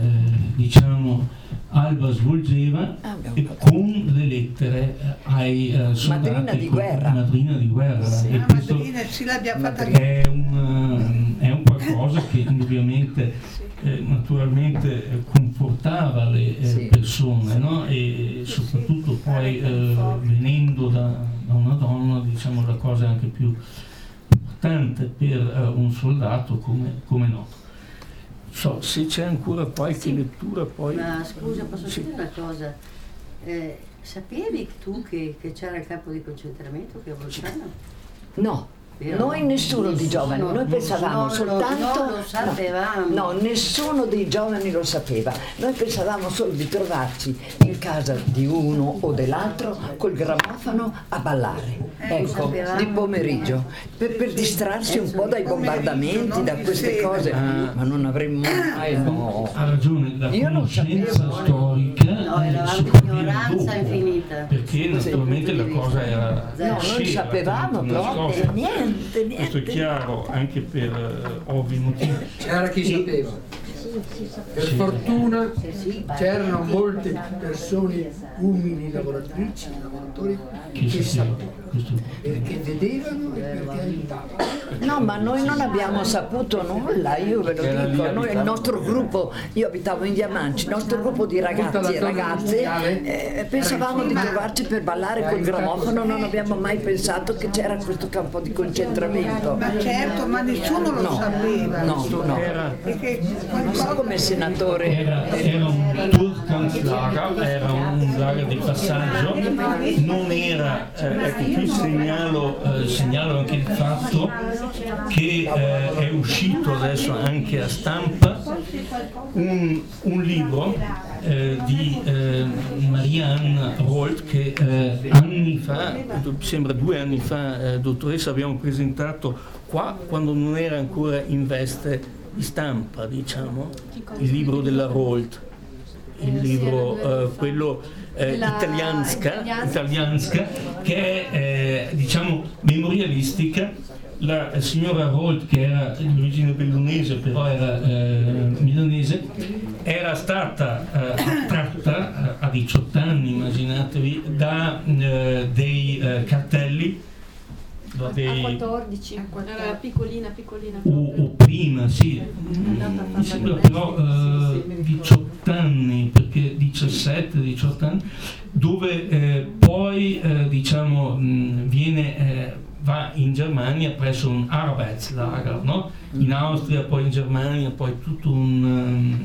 Alba svolgeva con le lettere ai soldati, madrina di guerra. Sì, e questo è un qualcosa che indubbiamente naturalmente confortava le persone, no? E soprattutto poi venendo da una donna, diciamo, la cosa è anche più importante per un soldato come no. So, se c'è ancora qualche lettura poi... Ma scusa, posso dire una cosa? Sapevi tu che c'era il campo di concentramento qui a Bolzano? No. Noi nessuno di giovani, noi pensavamo soltanto... Non lo sapevamo. No, nessuno dei giovani lo sapeva. Noi pensavamo solo di trovarci in casa di uno o dell'altro col grammofono a ballare, ecco, di pomeriggio, per distrarsi un po' dai bombardamenti, da queste cose. Ma non avremmo mai... Ha ragione, la conoscenza storica eravamo ignoranza infinita. Perché naturalmente la cosa era... No, noi sapevamo proprio niente. Questo è chiaro anche per ovvi motivi. C'era chi sapeva. Per fortuna c'erano molte persone umili, lavoratori che sapevano, perché vedevano e perché aiutavano. No, ma noi non abbiamo saputo nulla, io ve lo dico. Noi, il nostro gruppo, io abitavo in Diamanci, il nostro gruppo di ragazzi e ragazze pensavamo di trovarci per ballare col grammofono, non abbiamo mai pensato che c'era questo campo di concentramento. Ma certo, ma nessuno lo sapeva. No. Perché quando come senatore. Era un Durchgangslager, era un lager di passaggio, non era, ecco qui segnalo anche il fatto che è uscito adesso anche a stampa un libro di Marianne Rold che anni fa, sembra 2 anni fa, dottoressa, abbiamo presentato qua quando non era ancora in veste di stampa, diciamo, il libro della Rold, il libro quello italianska, che è diciamo memorialistica. La signora Rold, che era di origine bellunese però era milanese, era stata attratta a 18 anni, immaginatevi, da dei cartelli, da dei, a 14, era piccolina o prima, sì, mi sembra però 18 anni, perché 17-18 anni, dove poi diciamo va in Germania presso un Arbeitslager, no? In Austria, poi in Germania, poi tutto un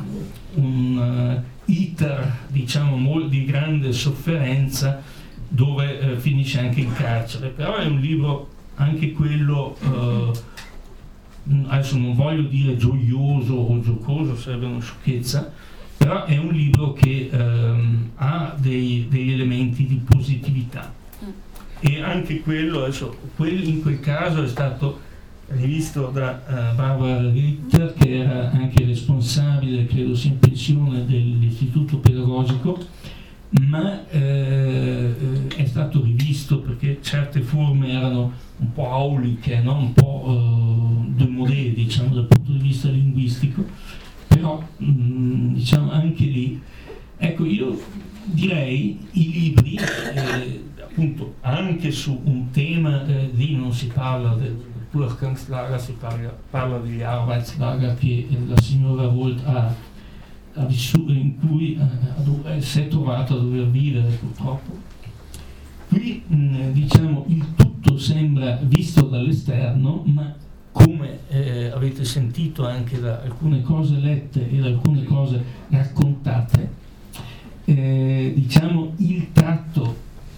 iter, diciamo, di grande sofferenza, dove finisce anche in carcere. Però è un libro, anche quello, adesso non voglio dire gioioso o giocoso, sarebbe una sciocchezza, però è un libro che ha degli elementi di positività. E anche quello, adesso, in quel caso è stato rivisto da Barbara Ritter, che era anche responsabile, credo sia in pensione, dell'istituto pedagogico, ma è stato rivisto perché certe forme erano un po' auliche, no? Un po' démodé, diciamo, dal punto di vista linguistico, però diciamo anche lì, ecco, io direi i libri appunto anche su un tema, lì non si parla del Durchgangslager, si parla degli Arbeitslager che la signora Rold ha vissuto, in cui si è trovato a dover vivere, purtroppo. Qui diciamo il tutto sembra visto dall'esterno, ma come avete sentito anche da alcune cose lette e da alcune cose raccontate, diciamo il tratto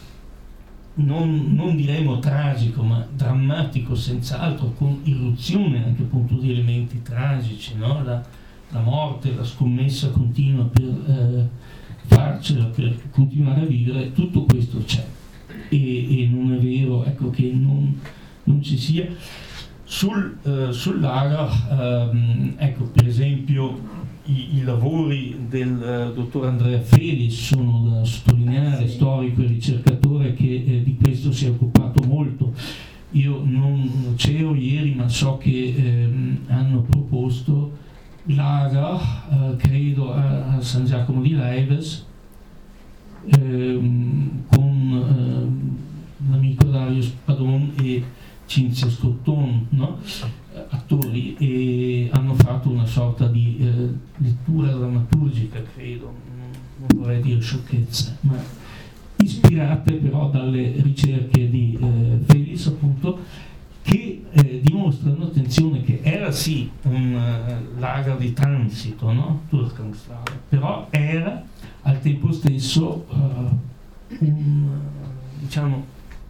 non diremo tragico, ma drammatico senz'altro, con irruzione anche appunto di elementi tragici, no? La morte, la scommessa continua per farcela, per continuare a vivere, tutto questo c'è, e non è vero, ecco, che non ci sia. Sul lager, ecco, per esempio i lavori del dottor Andrea Felis sono da sottolineare, storico e ricercatore che di questo si è occupato molto. Io non c'ero ieri, ma so che hanno proposto lager, credo a San Giacomo di Leves, con l'amico Dario Spadon e Cinzia Scotton, no? Attori, e hanno fatto una sorta di lettura drammaturgica, credo, non vorrei dire sciocchezza, ma ispirate però dalle ricerche di Felis, appunto, che dimostrano, attenzione, che era sì un lager di transito, no? Durchgangslager, però era al tempo stesso diciamo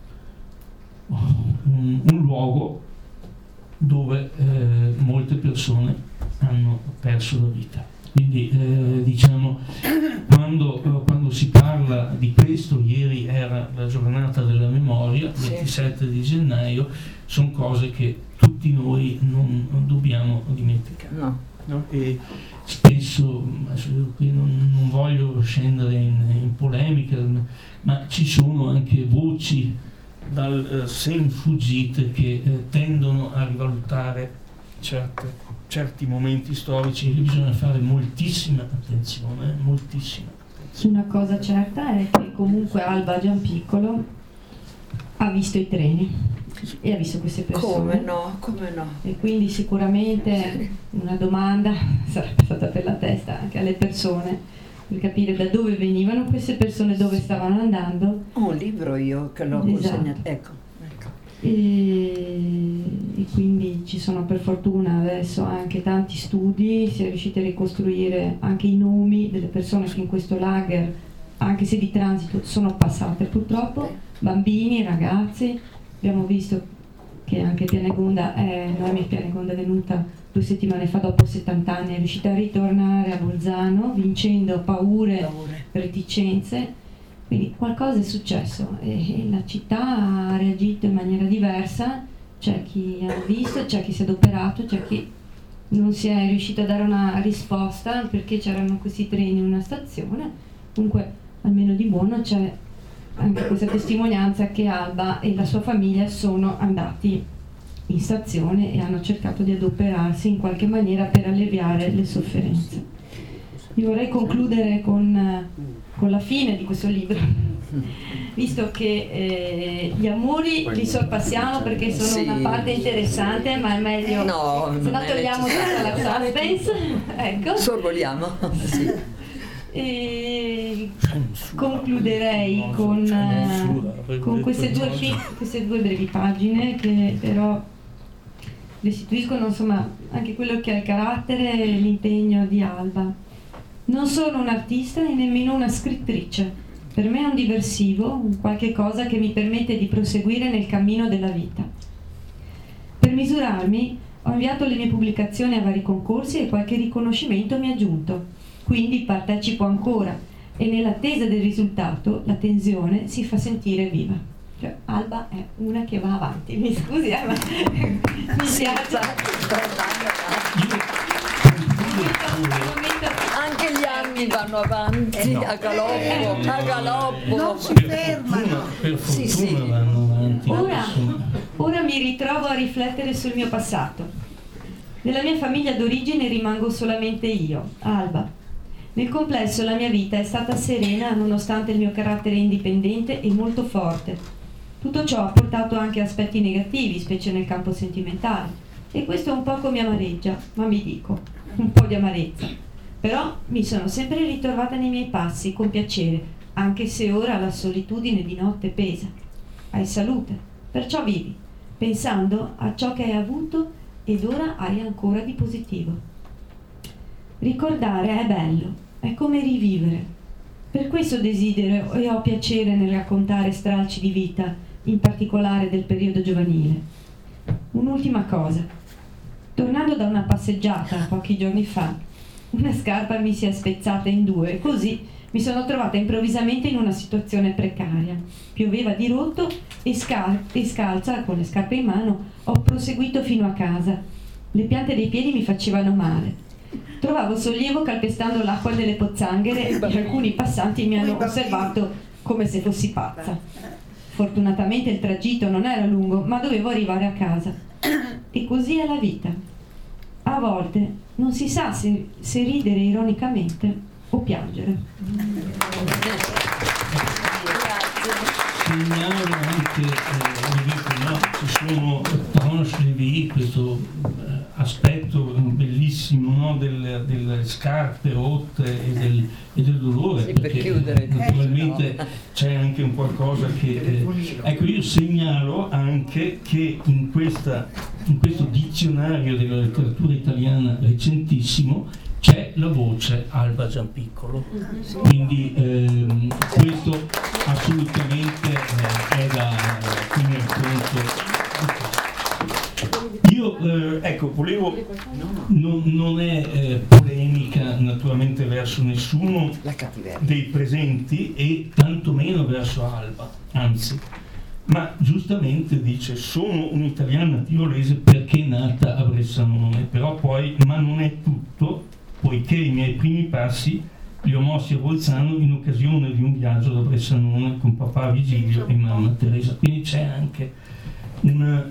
un luogo dove molte persone hanno perso la vita. Quindi diciamo, quando si parla di questo, ieri era la giornata della memoria, il 27 di gennaio, sono cose che tutti noi non dobbiamo dimenticare. No? E spesso, qui non voglio scendere in polemica, ma ci sono anche voci dal sen fuggite che tendono a rivalutare certi momenti storici. Lì bisogna fare moltissima attenzione. Una cosa certa è che comunque Alba Gianpiccolo ha visto i treni e ha visto queste persone. Come no. E quindi sicuramente una domanda sarebbe stata per la testa anche alle persone, per capire da dove venivano queste persone, dove stavano andando. Ho un libro io che l'ho consegnato, ecco. e quindi ci sono per fortuna adesso anche tanti studi, si è riusciti a ricostruire anche i nomi delle persone che in questo lager, anche se di transito, sono passate purtroppo, bambini, ragazzi. Abbiamo visto che anche Pianegonda, Noemi Pianegonda è venuta 2 settimane fa, dopo 70 anni, è riuscita a ritornare a Bolzano vincendo paure, reticenze. Quindi qualcosa è successo e la città ha reagito in maniera diversa, c'è chi ha visto, c'è chi si è adoperato, c'è chi non si è riuscito a dare una risposta perché c'erano questi treni in una stazione. Comunque almeno di buono c'è anche questa testimonianza che Alba e la sua famiglia sono andati in stazione e hanno cercato di adoperarsi in qualche maniera per alleviare le sofferenze. Io vorrei concludere con la fine di questo libro, visto che gli amori li sorpassiamo perché sono una parte interessante, ma è meglio, se no togliamo tutta la suspense. Ecco. Sorvoliamo. Sì. E concluderei con queste due brevi pagine che però restituiscono insomma anche quello che è il carattere e l'impegno di Alba. Non sono un'artista e nemmeno una scrittrice. Per me è un diversivo, un qualche cosa che mi permette di proseguire nel cammino della vita. Per misurarmi ho inviato le mie pubblicazioni a vari concorsi e qualche riconoscimento mi è giunto. Quindi partecipo ancora e nell'attesa del risultato la tensione si fa sentire viva. Cioè, Alba è una che va avanti, mi scusi, ma mi piace. Anche gli anni vanno avanti a galoppo. Non si fermano. Per fortuna vanno avanti. Ora mi ritrovo a riflettere sul mio passato. Nella mia famiglia d'origine rimango solamente io, Alba. Nel complesso la mia vita è stata serena nonostante il mio carattere indipendente e molto forte. Tutto ciò ha portato anche aspetti negativi, specie nel campo sentimentale, e questo un poco mi amareggia, ma mi dico, un po' di amarezza. Però mi sono sempre ritrovata nei miei passi con piacere, anche se ora la solitudine di notte pesa. Hai salute, perciò vivi, pensando a ciò che hai avuto ed ora hai ancora di positivo. Ricordare è bello, è come rivivere. Per questo desidero e ho piacere nel raccontare stralci di vita, in particolare del periodo giovanile. Un'ultima cosa. Tornando da una passeggiata pochi giorni fa, una scarpa mi si è spezzata in 2 e così mi sono trovata improvvisamente in una situazione precaria. Pioveva di rotto e scalza, con le scarpe in mano, ho proseguito fino a casa. Le piante dei piedi mi facevano male. Trovavo sollievo calpestando l'acqua delle pozzanghere e alcuni passanti mi hanno osservato come se fossi pazza. Fortunatamente il tragitto non era lungo, ma dovevo arrivare a casa. E così è la vita. A volte non si sa se ridere ironicamente o piangere. Segnalo anche, ci sono tranche di vie, questo aspetto bellissimo, no, delle scarpe rotte e del dolore, sì, perché per chiudere, naturalmente c'è anche un qualcosa che ecco, io segnalo anche che in questo dizionario della letteratura italiana recentissimo c'è la voce Alba Giampiccolo, quindi questo assolutamente è da tenere conto. Io ecco, volevo, non è polemica naturalmente verso nessuno dei presenti e tantomeno verso Alba, anzi, ma giustamente dice sono un'italiana tirolese perché è nata a Bressanone, però poi, ma non è tutto, poiché i miei primi passi li ho mossi a Bolzano in occasione di un viaggio da Bressanone con papà Vigilio e mamma Teresa, quindi c'è anche una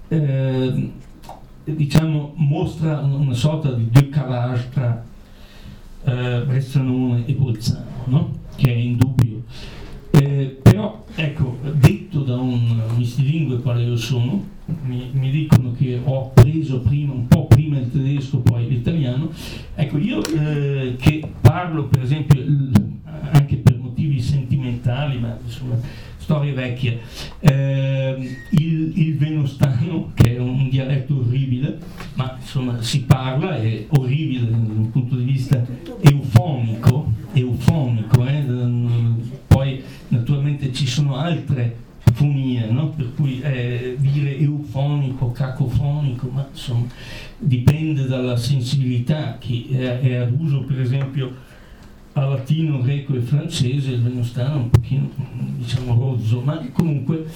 diciamo mostra una sorta di décalage tra Bressanone e Bolzano, no? Che è indubbio, però ecco, detto da un mistilingue quale io sono, mi dicono che ho preso prima, un po' prima il tedesco poi l'italiano, ecco io che parlo per esempio anche per motivi sentimentali, ma insomma storie vecchie. Il venostano, che è un dialetto orribile, ma insomma si parla, è orribile dal punto di vista eufonico, poi naturalmente ci sono altre fonie, no? Per cui dire eufonico, cacofonico, ma insomma dipende dalla sensibilità. Chi è ad uso per esempio a latino, greco e francese, il venostano è un pochino, diciamo, rozzo, ma comunque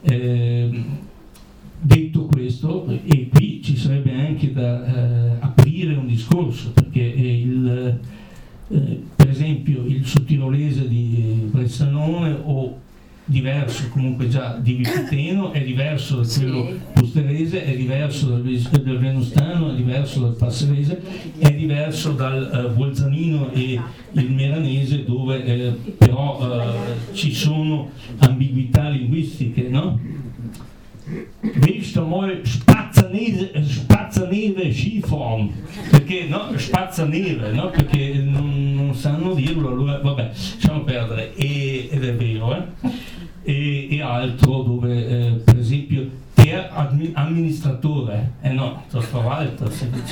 detto questo, e qui ci sarebbe anche da aprire un discorso, perché per esempio il sudtirolese di Bressanone, o diverso comunque già di Vipiteno, è diverso da quello pusterese, è diverso del venostano, è diverso dal passerese, è diverso dal bolzanino e il meranese, dove però ci sono ambiguità linguistiche, no? Willst du mal Spazzaneve Skifahren? Perché no, Spazzaneve, no? Perché non sanno dirlo, allora vabbè, lasciamo perdere, ed è vero, e altro dove per esempio der amministratore, no, das Verwalter,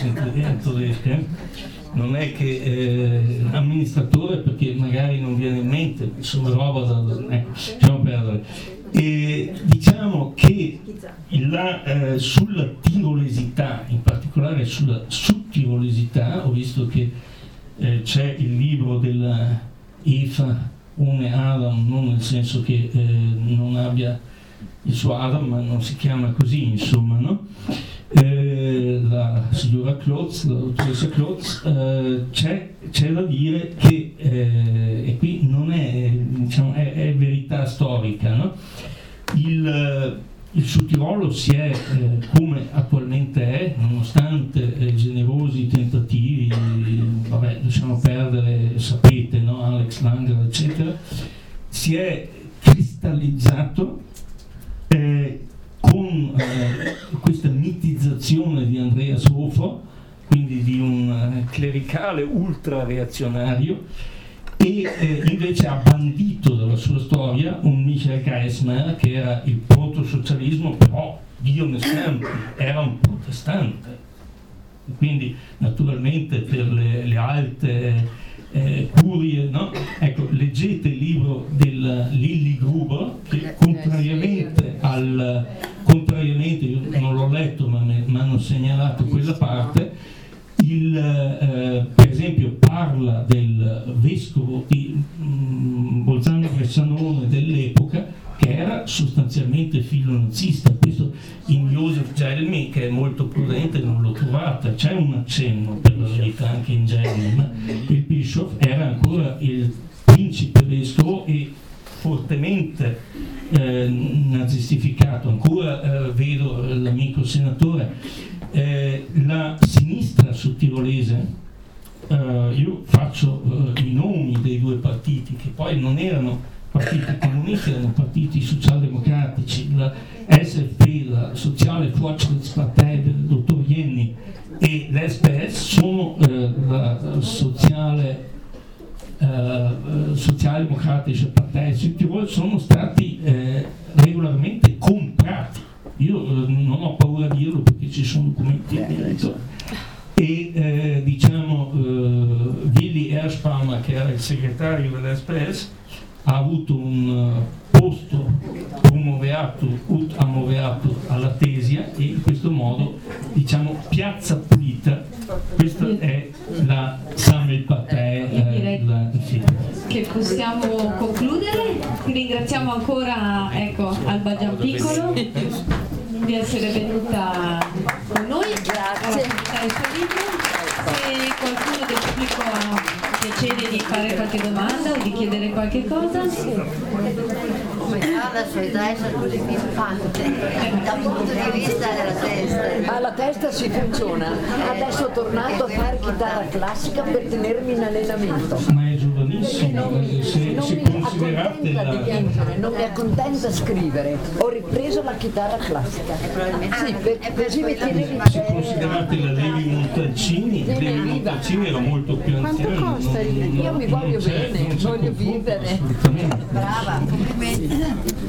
non è che amministratore, perché magari non viene in mente, insomma roba da lasciamo perdere. E diciamo che sulla tirolesità, in particolare sulla sudtirolesità, ho visto che c'è il libro della Eva ohne Adam, non nel senso che non abbia il suo Adam, ma non si chiama così, insomma, no? La signora Klotz, la dottoressa Klotz, c'è da dire che, e qui non è, diciamo, è verità storica, no? Il Sudtirolo si è, come attualmente è, nonostante generosi tentativi, vabbè, lasciamo perdere, sapete, no? Alex Langer, eccetera, si è cristallizzato con questa mitizzazione di Andreas Hofer, quindi di un clericale ultra reazionario, e invece ha bandito dalla sua storia un Michael Geismar, che era il protosocialismo, però Dio ne scampi, era un protestante, quindi naturalmente per le alte curie, no? Ecco, leggete il libro del Lilli Gruber, che contrariamente, io non l'ho letto ma mi hanno segnalato quella parte, per esempio parla del vescovo di Bolzano Bressanone dell'epoca, che era sostanzialmente filonazista. Questo in Joseph Gelmi, che è molto prudente, non l'ho trovata, c'è un accenno per la verità anche in Gelmi, ma il Bischoff era ancora il principe vescovo e fortemente nazistificato. Ancora vedo l'amico senatore. La sinistra sudtirolese, io faccio i nomi dei due partiti, che poi non erano partiti comunisti, erano partiti socialdemocratici, la SFP, la Sociale Fortschrittspartei del dottor Jenny, e l'SPS sono la Socialdemokratische Partei Südtirol, sono stati regolarmente comprati. Io non ho paura di dirlo perché ci sono documenti dentro. E diciamo Willy Erspalmer, che era il segretario dell'SPS, ha avuto un posto promoveato ut amoveato alla Tesia, e in questo modo, diciamo, piazza pulita. Questa è la Sammelpartei. Sì. Che possiamo concludere. Ringraziamo ancora, ecco, Alba Giampiccolo di essere venuta con noi a presentare il suo libro. Se qualcuno del pubblico ha piacere di fare qualche domanda o di chiedere qualche cosa. Come fa la società essere così pimpante dal punto di vista della testa? Alla testa si funziona. Adesso è tornato a fare chitarra classica per tenermi in allenamento. Ma è giovanissimo, se considerate non mi accontenta scrivere. Ho ripreso la chitarra classica. Sì, così mi tiene. Se considerate la Levi Montalcini era molto più anziano. Io mi voglio bene, voglio vivere. Assolutamente. Brava, complimenti.